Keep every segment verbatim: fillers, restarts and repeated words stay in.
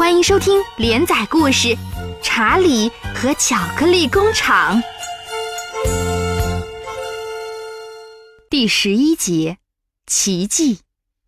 欢迎收听连载故事《查理和巧克力工厂》第十一节，奇迹。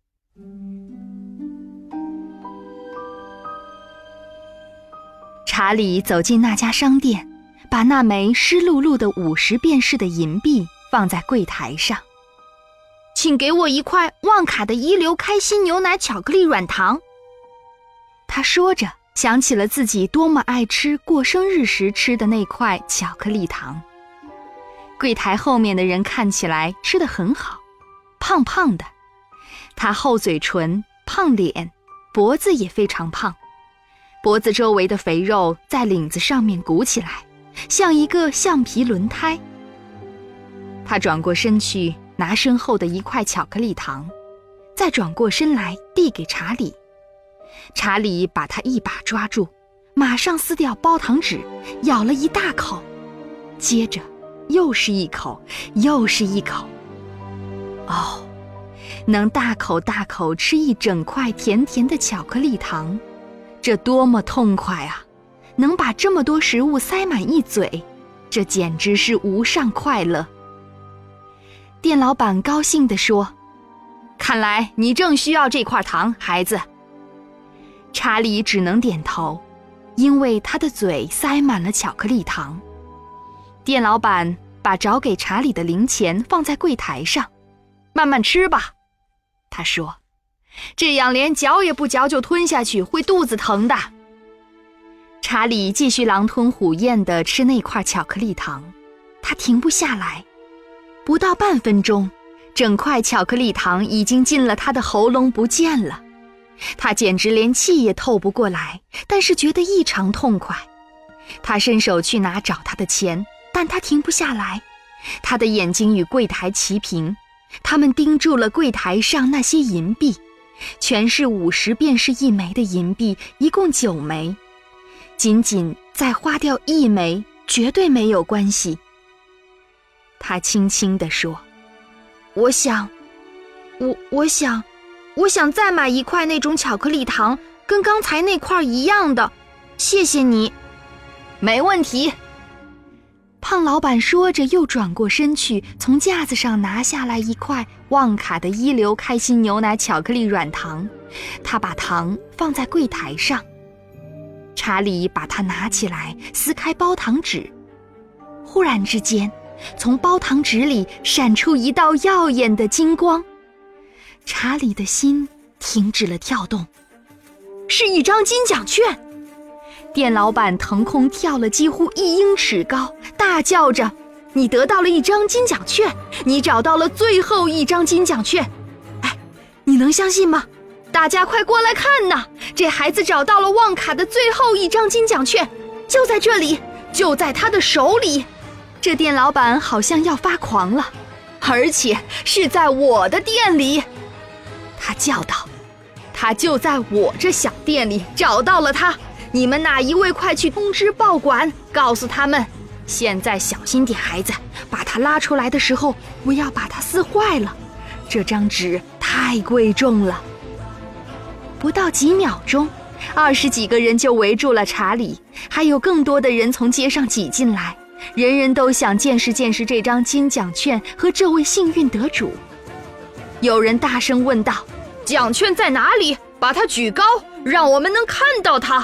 查理走进那家商店，把那枚湿漉漉的五十便士的银币放在柜台上。 请给我一块旺卡的一流开心牛奶巧克力软糖。 他说着，想起了自己多么爱吃过生日时吃的那块巧克力糖。柜台后面的人看起来吃得很好，胖胖的，他厚嘴唇、胖脸，脖子也非常胖，脖子周围的肥肉在领子上面鼓起来，像一个橡皮轮胎。他转过身去拿身后的一块巧克力糖，再转过身来递给查理。查理把他一把抓住，马上撕掉包糖纸，咬了一大口，接着又是一口，又是一口。哦，能大口大口吃一整块甜甜的巧克力糖，这多么痛快啊！能把这么多食物塞满一嘴，这简直是无上快乐。店老板高兴地说：“看来你正需要这块糖，孩子。”查理只能点头，因为他的嘴塞满了巧克力糖。店老板把找给查理的零钱放在柜台上：“慢慢吃吧。”他说，这样连嚼也不嚼就吞下去，会肚子疼的。查理继续狼吞虎咽地吃那块巧克力糖，他停不下来。不到半分钟，整块巧克力糖已经进了他的喉咙不见了。他简直连气也透不过来，但是觉得异常痛快。他伸手去拿找他的钱，但他停不下来。他的眼睛与柜台齐平，他们盯住了柜台上那些银币，全是五十便士一枚的银币，一共九枚。仅仅再花掉一枚，绝对没有关系。他轻轻地说：“ 我想，我我想。”我想再买一块那种巧克力糖，跟刚才那块一样的，谢谢你。 没问题。胖老板说着，又转过身去，从架子上拿下来一块旺卡的一流开心牛奶巧克力软糖，他把糖放在柜台上。查理把它拿起来，撕开包糖纸。忽然之间，从包糖纸里闪出一道耀眼的金光。查理的心停止了跳动，是一张金奖券。店老板腾空跳了几乎一英尺高，大叫着：“你得到了一张金奖券，你找到了最后一张金奖券！哎，你能相信吗？大家快过来看呐！这孩子找到了旺卡的最后一张金奖券，就在这里，就在他的手里！”这店老板好像要发狂了，而且是在我的店里。他叫道：“他就在我这小店里找到了他，你们哪一位快去通知报馆，告诉他们，现在小心点，孩子，把他拉出来的时候不要把它撕坏了，这张纸太贵重了。”不到几秒钟，二十几个人就围住了查理，还有更多的人从街上挤进来，人人都想见识见识这张金奖券和这位幸运得主。有人大声问道：“奖券在哪里？把它举高，让我们能看到它。”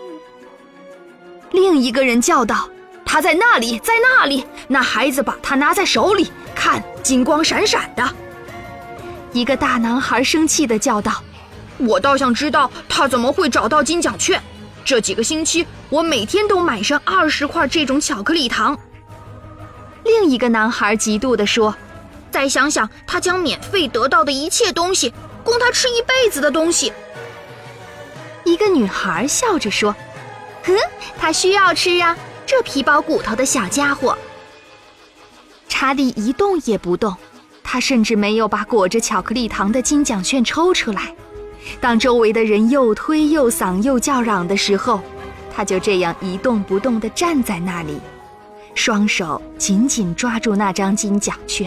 另一个人叫道：“它在那里，在那里！那孩子把它拿在手里，看，金光闪闪的。”一个大男孩生气地叫道：“ 我倒想知道他怎么会找到金奖券。这几个星期，我每天都买上二十块这种巧克力糖。” 另一个男孩嫉妒地说：“ 再想想，他将免费得到的一切东西，供他吃一辈子的东西。” 一个女孩笑着说：“ 哼，他需要吃啊，这皮包骨头的小家伙。” 查理一动也不动，他甚至没有把裹着巧克力糖的金奖券抽出来。当周围的人又推又搡又叫嚷的时候，他就这样一动不动地站在那里，双手紧紧抓住那张金奖券。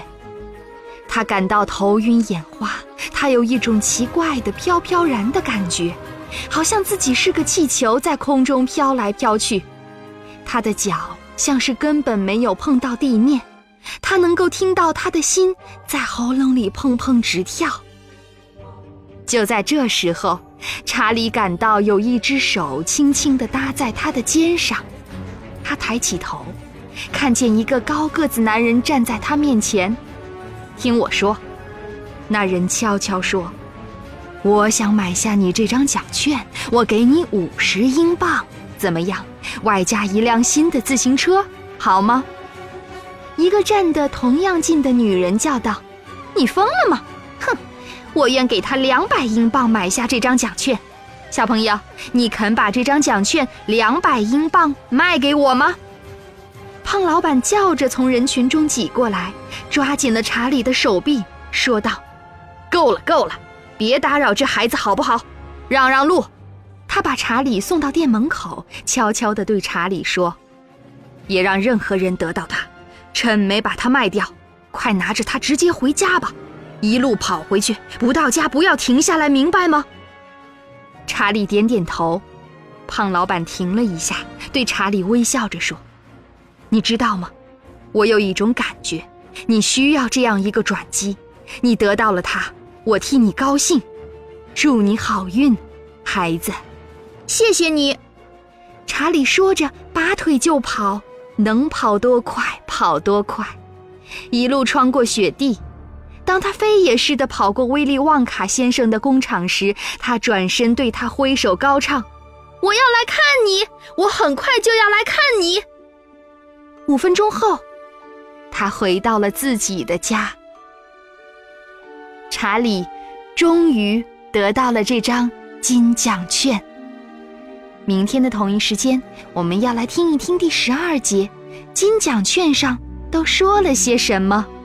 他感到头晕眼花，他有一种奇怪的飘飘然的感觉， 好像自己是个气球在空中飘来飘去。他的脚像是根本没有碰到地面，他能够听到他的心在喉咙里砰砰直跳。就在这时候，查理感到有一只手轻轻地搭在他的肩上，他抬起头，看见一个高个子男人站在他面前。听我说，那人悄悄说，我想买下你这张奖券，我给你五十英镑，怎么样？外加一辆新的自行车，好吗？一个站得同样近的女人叫道，你疯了吗？哼，我愿给他两百英镑买下这张奖券。小朋友，你肯把这张奖券两百英镑卖给我吗？胖老板叫着从人群中挤过来，抓紧了查理的手臂，说道，够了够了，别打扰这孩子好不好？让让路。他把查理送到店门口，悄悄地对查理说，别让任何人得到他，趁没把他卖掉，快拿着他直接回家吧，一路跑回去，不到家不要停下来，明白吗？查理点点头。胖老板停了一下，对查理微笑着说，你知道吗？我有一种感觉，你需要这样一个转机，你得到了它，我替你高兴，祝你好运，孩子。 谢谢你。 查理说着拔腿就跑，能跑多快跑多快，一路穿过雪地。当他飞也似的跑过威利旺卡先生的工厂时，他转身对他挥手高唱，我要来看你，我很快就要来看你。五分钟后，他回到了自己的家。查理终于得到了这张金奖券。明天的同一时间，我们要来听一听第十二节，金奖券上都说了些什么。